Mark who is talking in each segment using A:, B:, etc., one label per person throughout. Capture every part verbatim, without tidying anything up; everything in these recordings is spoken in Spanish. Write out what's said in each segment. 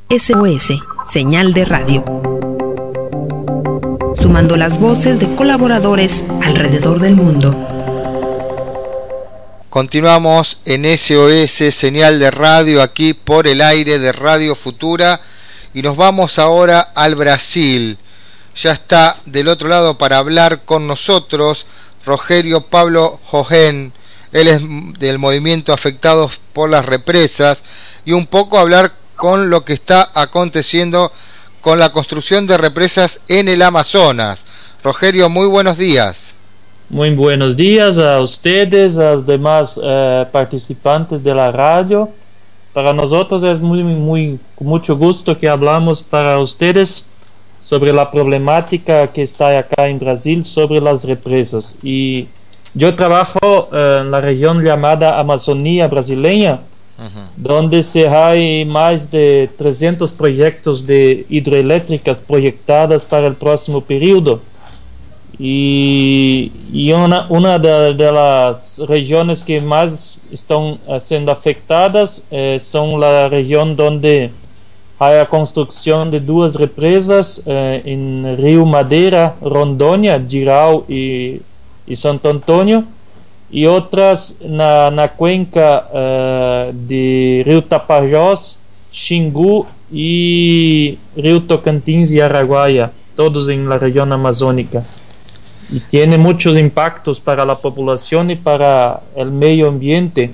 A: S O S, señal de radio. Sumando las voces de colaboradores alrededor del mundo.
B: Continuamos en S O S, señal de radio, aquí por el aire de Radio Futura, y nos vamos ahora al Brasil. Ya está del otro lado para hablar con nosotros Rogerio Pablo Hohen. Él es del movimiento Afectados por las Represas, y un poco hablar con lo que está aconteciendo con la construcción de represas en el Amazonas. Rogerio, muy buenos días.
C: Muy buenos días a ustedes, a los demás eh, participantes de la radio. Para nosotros es muy, muy, con mucho gusto que hablamos para ustedes sobre la problemática que está acá en Brasil sobre las represas. Y yo trabajo eh, en la región llamada Amazonía brasileña, uh-huh. donde se hay más de trescientos proyectos de hidroeléctricas proyectadas para el próximo periodo. Y, y una, una de, de las regiones que más están siendo afectadas eh, son la región donde hay la construcción de dos represas eh, en Río Madeira, Rondônia, Jirau y, y Santo Antônio, y otras na, na cuenca eh, de Río Tapajós, Xingu y Río Tocantins y Araguaia, todos en la región amazónica. Y tiene muchos impactos para la población y para el medio ambiente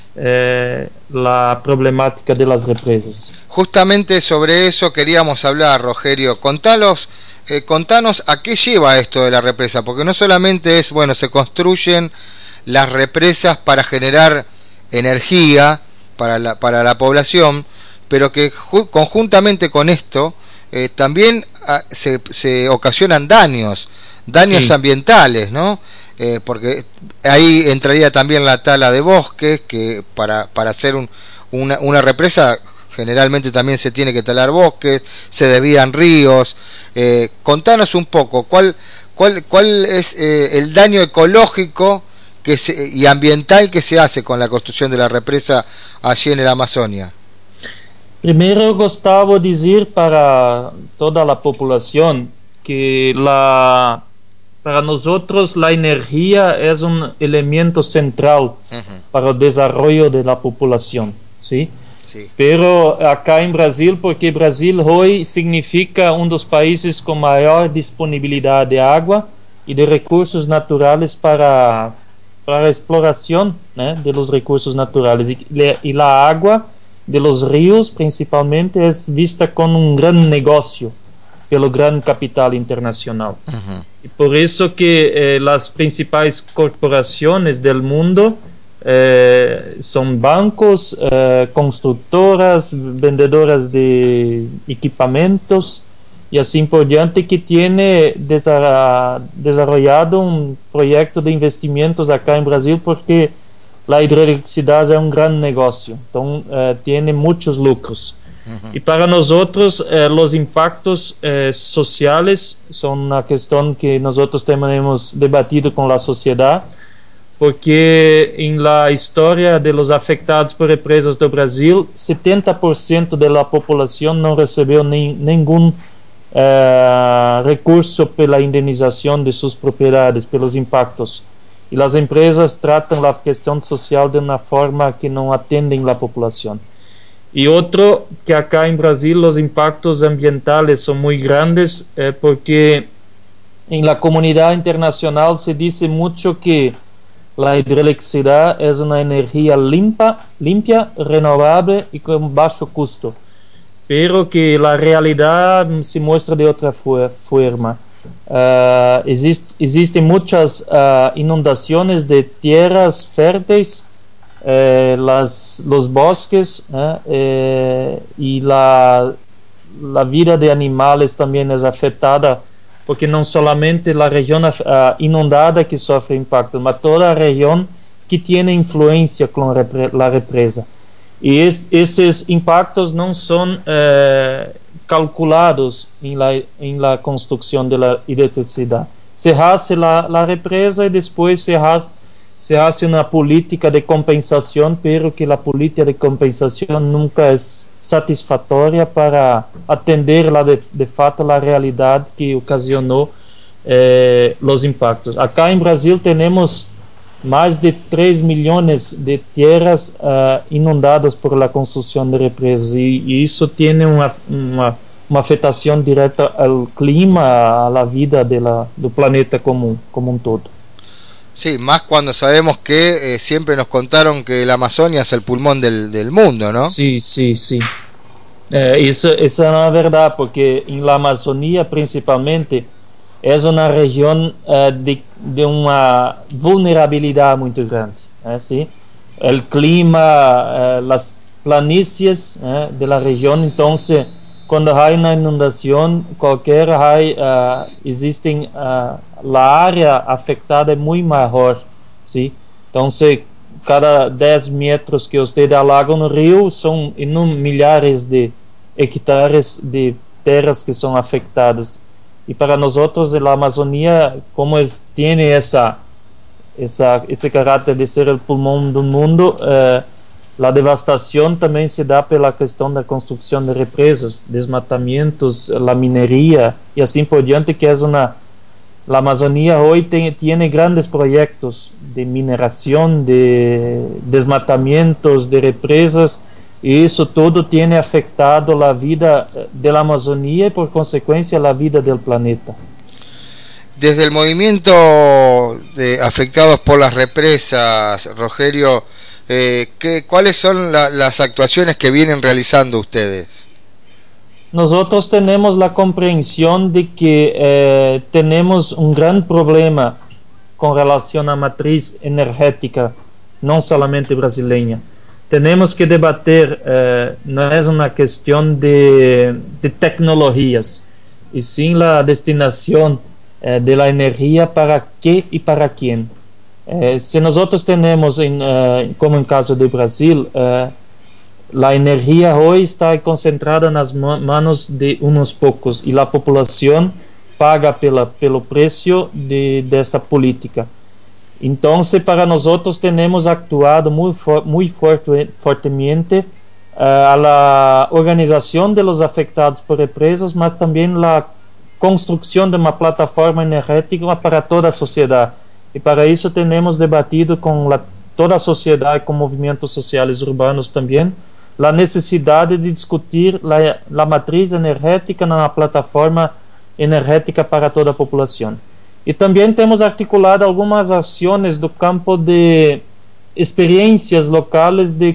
C: eh, la problemática de las represas.
B: Justamente sobre eso queríamos hablar, Rogerio. Contanos, eh, contanos a qué lleva esto de la represa, porque no solamente es, bueno, se construyen las represas para generar energía para la, para la población, pero que ju- conjuntamente con esto eh, también ah, se, se ocasionan daños. Daños sí. ambientales, ¿no? Eh, porque ahí entraría también la tala de bosques, que para, para hacer un, una, una represa generalmente también se tiene que talar bosques, se desvían ríos. Eh, contanos un poco, ¿cuál, cuál, cuál es eh, el daño ecológico que se, y ambiental que se hace con la construcción de la represa allí en el Amazonia?
C: Primero, Gustavo, decir para toda la población que la... Para nosotros la energía es un elemento central uh-huh. para el desarrollo de la población, ¿sí? Sí. Pero acá en Brasil, porque Brasil hoy significa uno de los países con mayor disponibilidad de agua y de recursos naturales para, para la exploración, ¿eh? de los recursos naturales. Y, y la agua de los ríos principalmente es vista como un gran negocio pelo gran capital internacional. Uh-huh. Y por eso que eh, las principales corporaciones del mundo eh, son bancos, eh, constructoras, vendedoras de equipamientos y así por diante, que tiene desarrollado un proyecto de investimentos acá en Brasil, porque la hidroelectricidad es un gran negocio, entonces eh, tiene muchos lucros. Uh-huh. Y para nosotros eh, los impactos eh, sociales son una cuestión que nosotros hemos debatido con la sociedad, porque en la historia de los afectados por represas do Brasil, setenta por ciento de la población no recibió ni, ningún eh, recurso pela indemnización de sus propiedades, pelos impactos. Y las empresas tratan la cuestión social de una forma que no atienden la población. Y otro, que acá en Brasil los impactos ambientales son muy grandes, eh, porque en la comunidad internacional se dice mucho que la hidroelectricidad es una energía limpia, limpia, renovable y con bajo costo, pero que la realidad se muestra de otra fu- forma. Uh, exist, existen muchas uh, inundaciones de tierras fértiles, Eh, las, los bosques eh, eh, y la, la vida de animales también es afectada, porque no solamente la región uh, inundada que sufre impacto, mas toda la región que tiene influencia con repre- la represa. Y es, esos impactos no son eh, calculados en la, en la construcción de la electricidad. Se hace la, la represa y después se hace se hace una política de compensación, pero que la política de compensación nunca es satisfactoria para atender la de, de fato la realidad que ocasionó eh, los impactos. Acá en Brasil tenemos más de tres millones de tierras uh, inundadas por la construcción de represas y, y eso tiene una, una, una afectación directa al clima, a la vida de la, del planeta como, como un todo.
B: Sí, más cuando sabemos que eh, siempre nos contaron que la Amazonia es el pulmón del, del mundo, ¿no?
C: Sí, sí, sí. Eh, eso, eso es la verdad, porque en la Amazonía principalmente es una región uh, de, de una vulnerabilidad muy grande. ¿eh? ¿Sí? El clima, uh, las planicies ¿eh? de la región, entonces cuando hay una inundación cualquiera, hay, uh, existen, uh, la área afectada es muy mayor. ¿sí? Entonces, cada diez metros que usted alaga un río, son milhares de hectáreas de tierras que son afectadas. Y para nosotros de la Amazonía, como es, tiene esa, esa, ese carácter de ser el pulmón del mundo, eh, la devastación también se da por la cuestión de la construcción de represas, desmatamientos, la minería y así por diante, que es una... La Amazonía hoy te, tiene grandes proyectos de mineración, de desmatamientos, de represas, y eso todo tiene afectado la vida de la Amazonía y por consecuencia la vida del planeta.
B: Desde el movimiento de afectados por las represas, Rogerio, eh, ¿qué, ¿cuáles son la, las actuaciones que vienen realizando ustedes?
C: Nosotros tenemos la comprensión de que eh, tenemos un gran problema con relación a matriz energética, no solamente brasileña. Tenemos que debater, eh, no es una cuestión de, de tecnologías, y sí la destinación eh, de la energía para qué y para quién. Eh, si nosotros tenemos, en, eh, como en caso de Brasil, eh, la energía hoy está concentrada en las manos de unos pocos y la población paga pela, pelo precio de, de esa política. Entonces, para nosotros tenemos actuado muy, muy fuerte, fuertemente uh, a la organización de los afectados por represas, mas también la construcción de una plataforma energética para toda la sociedad. Y para eso tenemos debatido con la, toda la sociedad y con movimientos sociales urbanos también la necesidad de discutir la, la matriz energética en una plataforma energética para toda la población. E também temos articulado algumas ações do campo de experiências locais de,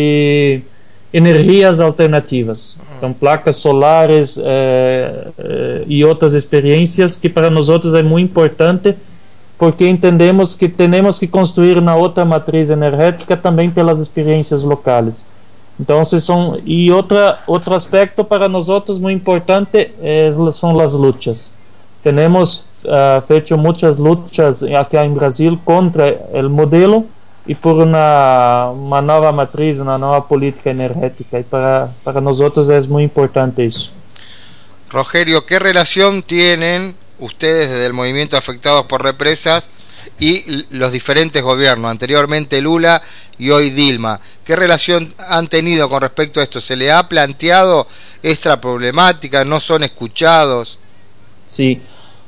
C: de energias alternativas. Então, placas solares eh, eh, e outras experiências que para nós outros é muito importante, porque entendemos que temos que construir uma outra matriz energética também pelas experiências locais. Então, são, e outra, outro aspecto para nós outros muito importante é, são as lutas. Temos uh, feito muitas lutas aqui em Brasil contra o modelo e por uma, uma nova matriz, uma nova política energética. E para, para nós outros é muito importante isso.
B: Rogerio, ¿qué relación tienen ustedes desde el movimiento Afectados por Represas y los diferentes gobiernos, anteriormente Lula y hoy Dilma? ¿Qué relación han tenido con respecto a esto? ¿Se le ha planteado esta problemática? ¿No son escuchados?
C: Sí,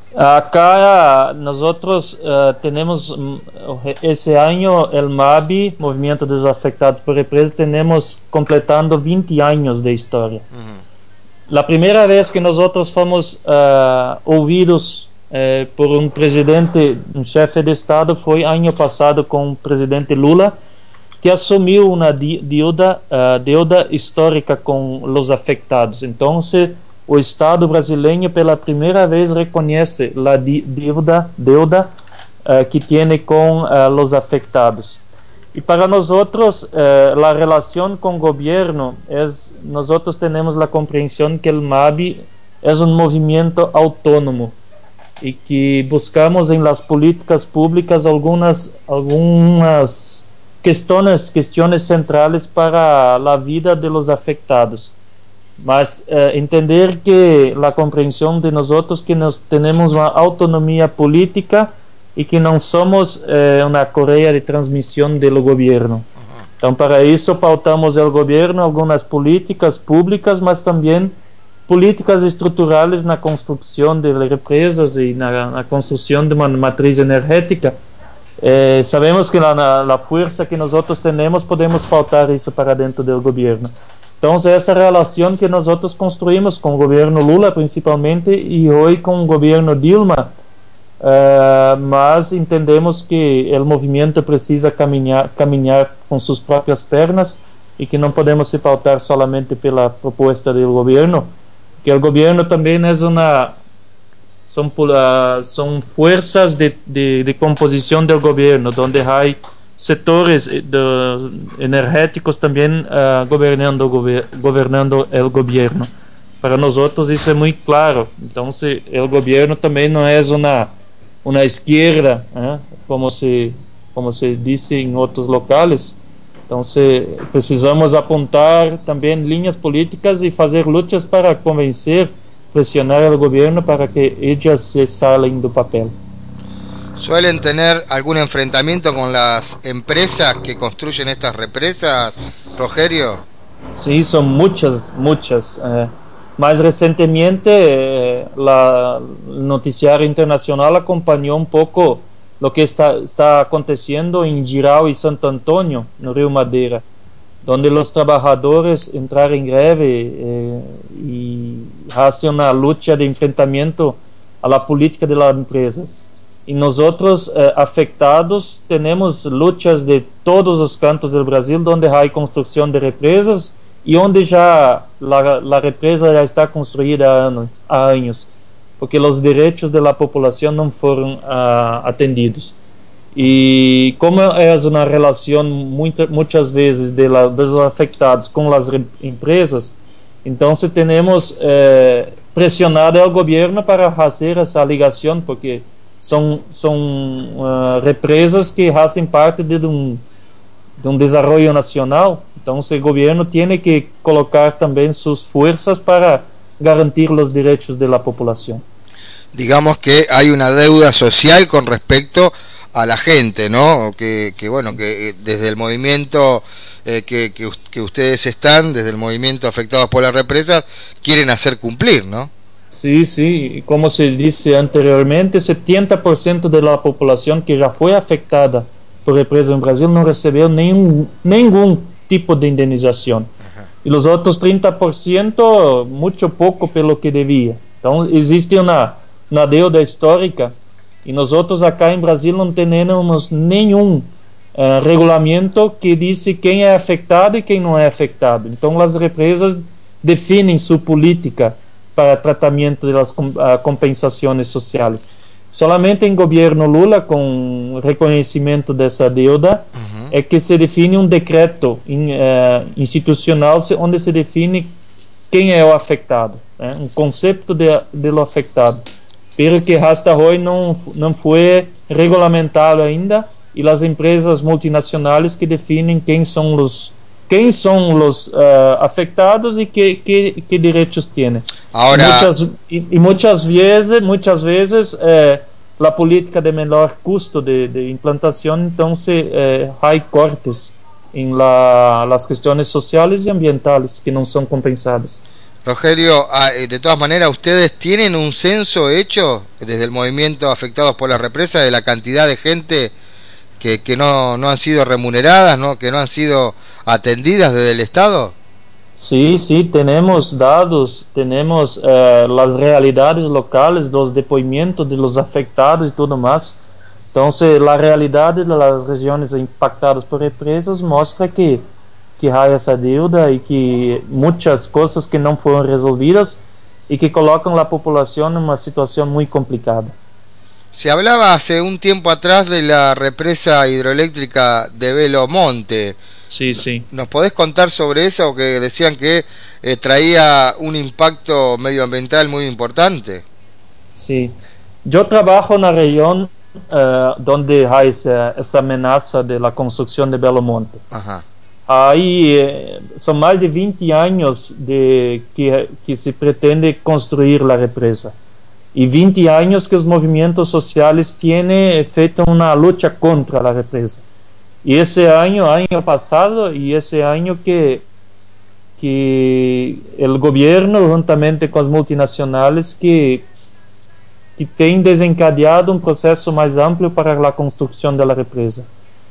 C: acá nosotros uh, tenemos ese año el M A B I, Movimiento de los Afectados por Represas, tenemos completando veinte años de historia. Uh-huh. La primera vez que nosotros fuimos uh, ouvidos uh, por un presidente, un jefe de Estado, fue año pasado con el presidente Lula, que asumiu una deuda, uh, deuda histórica con los afectados. Entonces, o Estado brasileño pela primeira vez reconhece a deuda, deuda uh, que tem com uh, os afectados. E para nós outros, uh, a relação com o governo, é, nós outros temos a compreensão que o M A B I é um movimento autônomo e que buscamos em las políticas públicas algumas algumas questões, questões centrais para a vida de los afectados. Mas eh, entender que a compreensão de nós outros que nós temos uma autonomia política e que não somos eh, uma correia de transmissão do governo. Então, para isso, pautamos o governo algumas políticas públicas, mas também políticas estruturais na construção de represas e na, na construção de uma matriz energética. Eh, sabemos que na, na, na força que nós temos, podemos pautar isso para dentro do governo. Então, essa relação que nós construímos com o governo Lula, principalmente, e hoje com o governo Dilma, uh, mas entendemos que o movimento precisa caminhar, caminhar com suas próprias pernas e que não podemos se pautar somente pela proposta do governo, que o governo também é uma... São, uh, são forças de, de, de composição do governo, onde há setores de, energéticos também uh, governando, gover, governando o governo. Para nós outros isso é muito claro. Então, se o governo também não é uma, uma esquerda, eh, como, se, como se disse em outros locais. Então, se precisamos apontar também linhas políticas e fazer lutas para convencer, presionar o governo para que ellas se salen do papel.
B: ¿Suelen tener algún enfrentamiento con las empresas que construyen estas represas, Rogerio?
C: Sí, son muchas, muchas. Eh, más recientemente, eh, la, el noticiario internacional acompañó un poco lo que está, está aconteciendo en Jirau y Santo Antonio, no Río Madeira, donde los trabajadores entraron en greve eh, y hacen una lucha de enfrentamiento a la política de las empresas. E nosotros eh, afectados tenemos luchas de todos os cantos do Brasil onde há construção de represas e onde já a represa já está construída há anos, há anos, porque os direitos da população não foram ah, atendidos. E como é uma relação muita, muitas vezes de la, dos afectados com as empresas, então se temos eh, pressionado o governo para fazer essa ligação, porque são são uh, represas que fazem parte de um de um desenvolvimento nacional. Então o governo tem que colocar também suas forças para garantir os direitos da população.
B: Digamos que hay una deuda social con respecto a la gente, ¿no? Que, que bueno, que desde el movimiento eh, que, que, que ustedes están, desde el movimiento afectados por las represas, quieren hacer cumplir, ¿no?
C: Sí, sí, como se disse anteriormente, setenta por ciento da população que já foi afetada por represa no Brasil não recebeu nenhum, nenhum tipo de indenização. Uhum. E os outros trinta por cento, muito pouco pelo que devia. Então, existe uma, uma deuda histórica e nós outros acá em Brasil não temos nenhum uh, regulamento que diz quem é afetado e quem não é afetado. Então, as represas definem sua política para tratamento das compensações sociais. Solamente em governo Lula, com reconhecimento dessa deuda, uhum. é que se define um decreto in, uh, institucional onde se define quem é o afetado, né? Um conceito de, de lo afetado, pero que hasta hoje não não foi regulamentado ainda, e as empresas multinacionais que definem quem são os quem são os uh, afetados e que, que, que direitos têm. Agora... Muitas, e, e muitas vezes, muitas vezes eh, a política de menor custo de, de implantação, então se eh, há cortes em la, las questões sociais e ambientais que não são compensadas.
B: Rogerio, de todas maneras, ¿ustedes tienen un censo hecho desde el movimiento afectados por la represa de la cantidad de gente que, que no, no han sido remuneradas, ¿no? Que no han sido atendidas desde el Estado?
C: Sí, sí, tenemos dados, tenemos eh, las realidades locales, los depoimentos de los afectados y todo más. Entonces, la realidad de las regiones impactadas por represas mostra que, que hay esa deuda y que muchas cosas que no fueron resolvidas y que colocan la población en una situación muy complicada.
B: Se hablaba hace un tiempo atrás de la represa hidroeléctrica de Belo Monte.
C: Sí, sí.
B: ¿Nos podés contar sobre eso? Que decían que eh, traía un impacto medioambiental muy importante.
C: Sí. Yo trabajo en la región uh, donde hay esa, esa amenaza de la construcción de Belo Monte.
B: Ajá.
C: Ahí eh, son más de veinte años de que, que se pretende construir la represa. y veinte años que los movimientos sociales tienen feito una lucha contra la represa. Y ese año, año pasado, y ese año que, que el gobierno, juntamente con las multinacionales, que, que tem desencadeado um processo mais amplo para a construção da represa.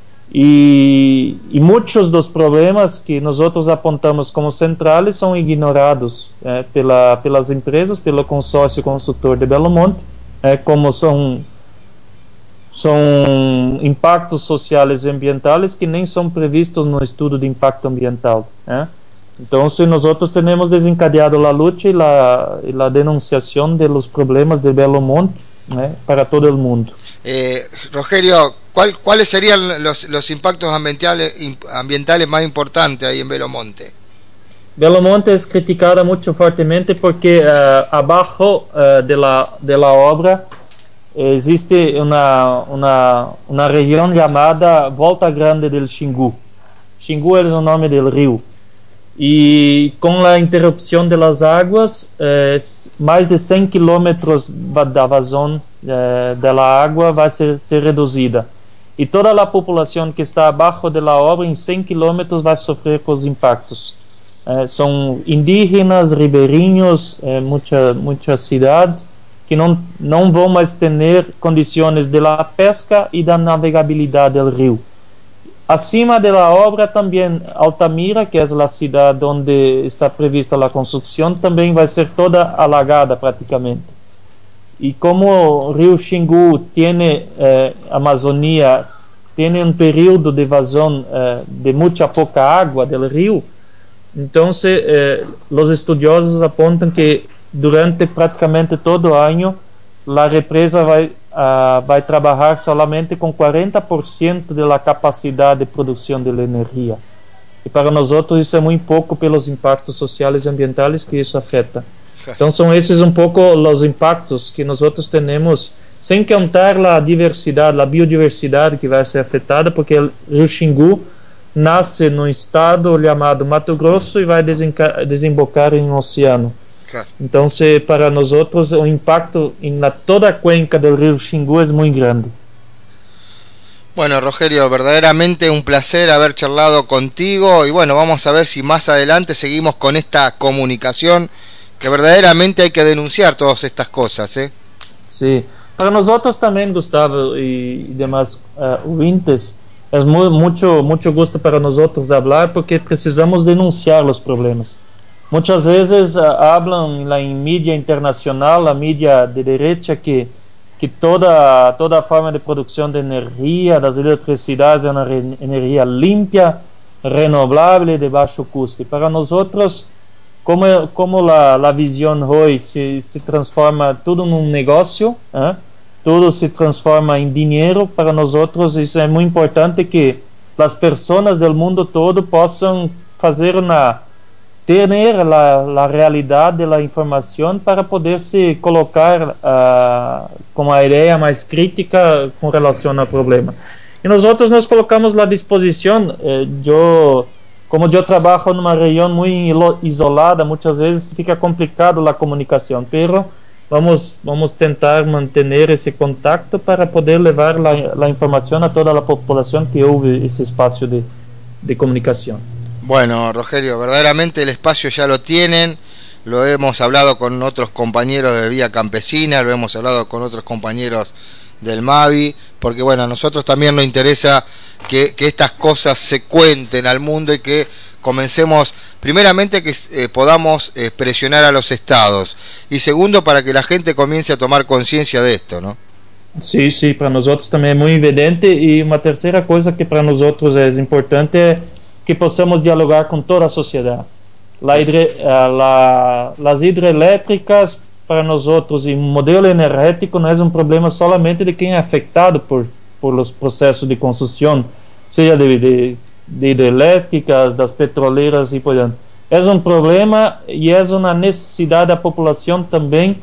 C: E, e muitos dos problemas que nós outros apontamos como centrais são ignorados é, pela, pelas empresas, pelo consórcio construtor de Belo Monte, é, como são, são impactos sociais e ambientais que nem são previstos no estudo de impacto ambiental. É. Então, se nós outros temos desencadeado a luta e a, e a denunciação dos problemas de Belo Monte é, para todo o mundo.
B: Eh, Rogerio, ¿cuál, ¿cuáles serían los, los impactos ambientales, ambientales más importantes ahí en Belo Monte?
C: Belo Monte es criticada mucho fuertemente porque uh, abajo uh, de, la, de la obra existe una, una, una región llamada Volta Grande del Xingu. Xingu es el nombre del río. Y con la interrupción de las aguas, eh, más de cem kilómetros da vazón eh, de la agua va a ser, ser reducida. Y toda la población que está abajo de la obra, en cem kilómetros, va a sufrir con los impactos. Eh, son indígenas, ribeirinhos, eh, mucha, muchas ciudades que no, no van más tener condiciones de la pesca y de la navegabilidad del río. Acima de la obra también Altamira, que es la ciudad donde está prevista la construcción, también va a ser toda alagada prácticamente. Y como Río Xingu tiene, eh, Amazonía, tiene un periodo de evasión eh, de mucha poca agua del río, entonces eh, los estudiosos apuntan que durante prácticamente todo el año la represa va Uh, vai trabalhar solamente com quarenta por cento da capacidade de produção de energia. E para nós outros isso é muito pouco pelos impactos sociais e ambientais que isso afeta. Então são esses um pouco os impactos que nós outros temos, sem contar a diversidade, a biodiversidade que vai ser afetada, porque o Rio Xingu nasce num estado chamado Mato Grosso e vai desembocar em um oceano. Então, se para nós outros o impacto em la, toda a cuenca del río Xingu es muy grande.
B: Bueno, Rogerio, verdaderamente un placer haber charlado contigo y bueno, vamos a ver si más adelante seguimos con esta comunicación, que verdaderamente hay que denunciar todas estas cosas, ¿eh?
C: Sí, para nosotros también, Gustavo y, y demás uh, ouvintes, es muy, mucho, mucho gusto para nosotros hablar porque precisamos denunciar los problemas. Muchas veces uh, hablan la, en mídia internacional, la mídia de derecha, que, que toda, toda forma de producción de energía, das electricidades, es una re, energía limpia, renovable, de bajo costo. Y para nosotros, como, como la, la visión hoy se, se transforma todo en un negocio, ¿eh? Todo se transforma en dinero, para nosotros eso es muy importante que las personas del mundo todo puedan hacer una... tener la, la realidad de la información para poderse colocar uh, com a ideia mais crítica com relação ao problema. E nós outros nos colocamos à disposição. Eh, eu, como eu trabalho numa região muito isolada, muitas vezes fica complicado a comunicação, pero vamos vamos tentar manter esse contato para poder levar a informação a toda a população que houve esse espaço de, de comunicação.
B: Bueno, Rogerio, verdaderamente el espacio ya lo tienen, lo hemos hablado con otros compañeros de Vía Campesina, lo hemos hablado con otros compañeros del Mavi, porque bueno, a nosotros también nos interesa que, que estas cosas se cuenten al mundo y que comencemos, primeramente que eh, podamos eh, presionar a los estados y segundo para que la gente comience a tomar conciencia de esto, ¿no?
C: Sí, sí, para nosotros también es muy evidente y una tercera cosa que para nosotros es importante es que possamos dialogar com toda a sociedade. La hidre, la, las hidrelétricas para nós outros e o modelo energético não é um problema solamente de quem é afetado por por os processos de construção, seja de, de, de hidrelétricas, das petroleiras e por diante. É um problema e é uma necessidade da população também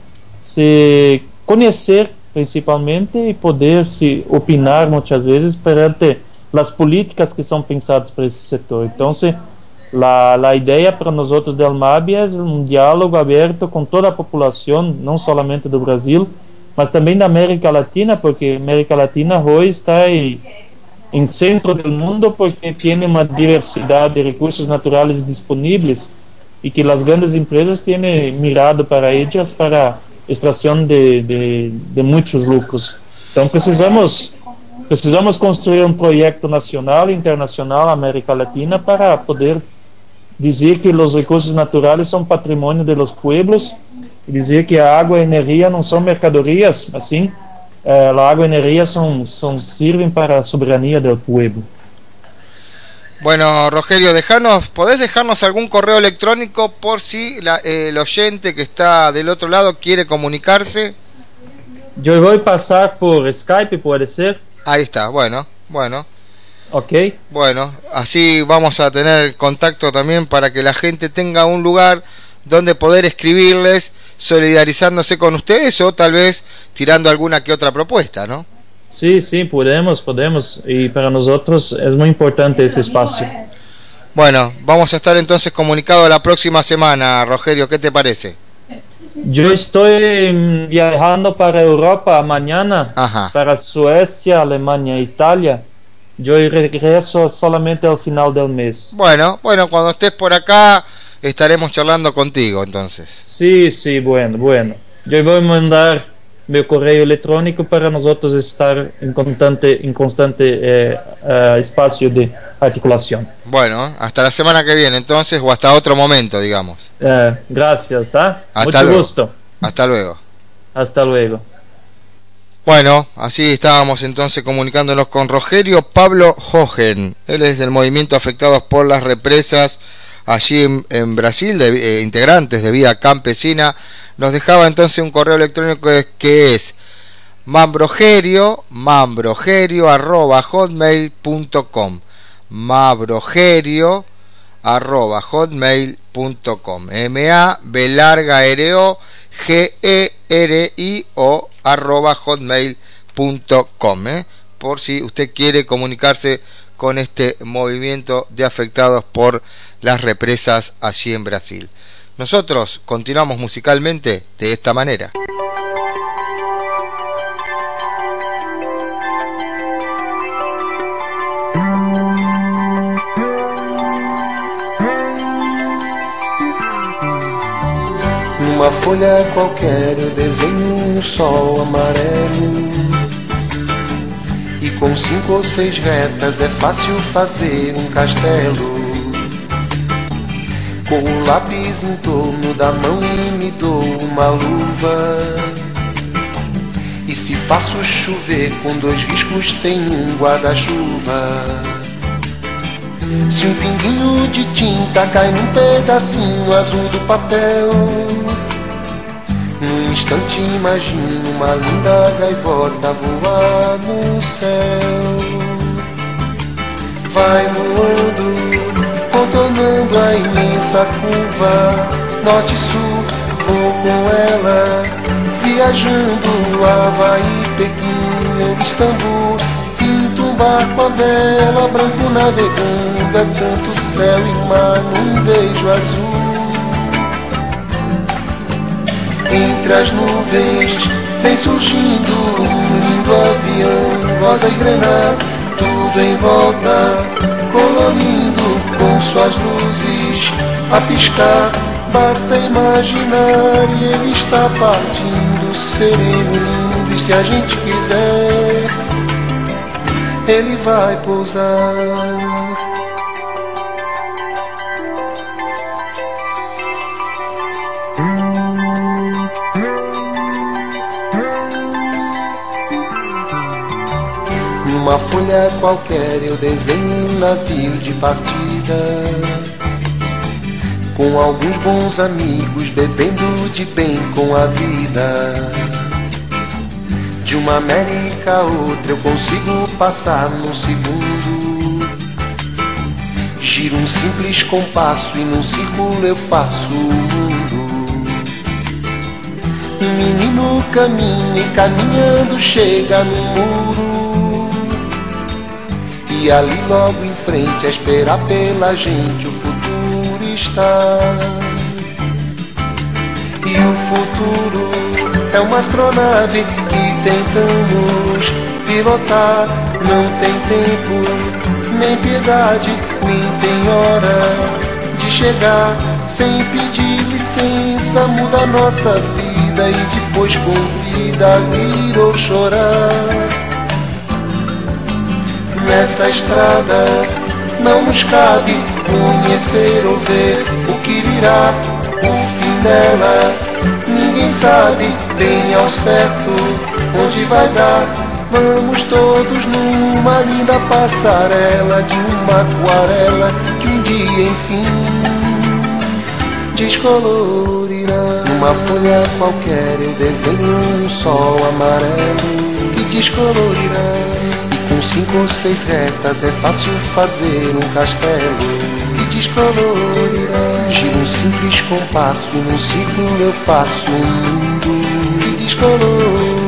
C: se conhecer principalmente e poder se opinar muitas vezes perante as políticas que são pensadas para esse setor. Então, se, La, la ideia para nós outros del MAB é um diálogo aberto com toda a população, não somente do Brasil, mas também da América Latina, porque a América Latina hoje está em, em centro do mundo porque tem uma diversidade de recursos naturais disponíveis e que as grandes empresas têm mirado para elas para extração de, de, de muitos lucros. Então precisamos precisamos construir um projeto nacional e internacional América Latina para poder dizer que os recursos naturais são patrimônio de los pueblos e dizer que a água e a energia não são mercadorias, assim, eh, a água e a energia são, são, servem para a soberania do pueblo.
B: Bueno, Rogerio, dejanos, ¿podés dejarnos algún correo electrónico por si la, eh, el oyente que está del otro lado quiere comunicarse?
C: Yo voy a pasar por Skype, ¿puede ser?
B: Ahí está, bueno, bueno.
C: Ok.
B: Bueno, así vamos a tener contacto también para que la gente tenga un lugar donde poder escribirles, solidarizándose con ustedes o tal vez tirando alguna que otra propuesta, ¿no?
C: Sí, sí, podemos, podemos. Y para nosotros es muy importante ese espacio.
B: Bueno, vamos a estar entonces comunicados la próxima semana, Rogerio, ¿qué te parece?
C: Yo estoy viajando para Europa mañana,
B: Ajá.
C: para Suecia, Alemania, Italia. Yo regreso solamente al final del mes.
B: Bueno, bueno, cuando estés por acá estaremos charlando contigo entonces.
C: Sí, sí, bueno, bueno. Yo voy a mandar mi correo electrónico para nosotros estar en constante, en constante eh, uh, espacio de articulación.
B: Bueno, hasta la semana que viene entonces, o hasta otro momento, digamos.
C: Eh, gracias, ¿tá?
B: Hasta
C: Mucho
B: luego.
C: gusto.
B: Hasta luego.
C: Hasta luego.
B: Bueno, así estábamos entonces comunicándonos con Rogerio Pablo Hogen. Él es del movimiento Afectados por las Represas allí en, en Brasil, de, eh, integrantes de Vida Campesina. Nos dejaba entonces un correo electrónico que es mambrogerio, mambrogerio arroba hotmail punto com, mambrogerio arroba hotmail punto com, M A B larga R O G E R I O arroba hotmail punto com, ¿eh? Por si usted quiere comunicarse con este movimiento de afectados por las represas allí en Brasil. Nosotros continuamos musicalmente de esta manera.
D: Numa folha qualquer eu desenho um sol amarelo, e com cinco ou seis retas é fácil fazer um castelo. Com o lápis em torno da mão e me dou uma luva, e se faço chover com dois riscos tem um guarda-chuva. Se um pinguinho de tinta cai num pedacinho azul do papel, num instante imagino uma linda gaivota voar no céu. Vai voando, contornando a imensa curva, norte e sul, vou com ela, viajando Havaí, Pequim ou Istambul. Pinto um barco a vela, branco navegando, é tanto céu e mar num beijo azul. Entre as nuvens vem surgindo um lindo avião, rosa e granada, tudo em volta, colorindo com suas luzes a piscar. Basta imaginar e ele está partindo, sereno, lindo, e se a gente quiser, ele vai pousar. Numa folha qualquer eu desenho um navio de partida, com alguns bons amigos bebendo de bem com a vida. De uma América a outra eu consigo passar num segundo. Giro um simples compasso e num círculo eu faço o mundo. Um menino caminha e caminhando chega no muro, e ali logo em frente a esperar pela gente o futuro. conquistar. E o futuro é uma astronave que tentamos pilotar. Não tem tempo, nem piedade, nem tem hora de chegar. Sem pedir licença, muda a nossa vida e depois convida a rir ou chorar. Nessa estrada não nos cabe conhecer ou ver o que virá. O fim dela ninguém sabe bem ao certo onde vai dar. Vamos todos numa linda passarela de uma aquarela que um dia enfim descolorirá. Numa folha qualquer eu desenho um sol amarelo que descolorirá. E com cinco ou seis retas é fácil fazer um castelo que descolorirá. Giro um simples compasso, num círculo eu faço um mundo que descolorirá.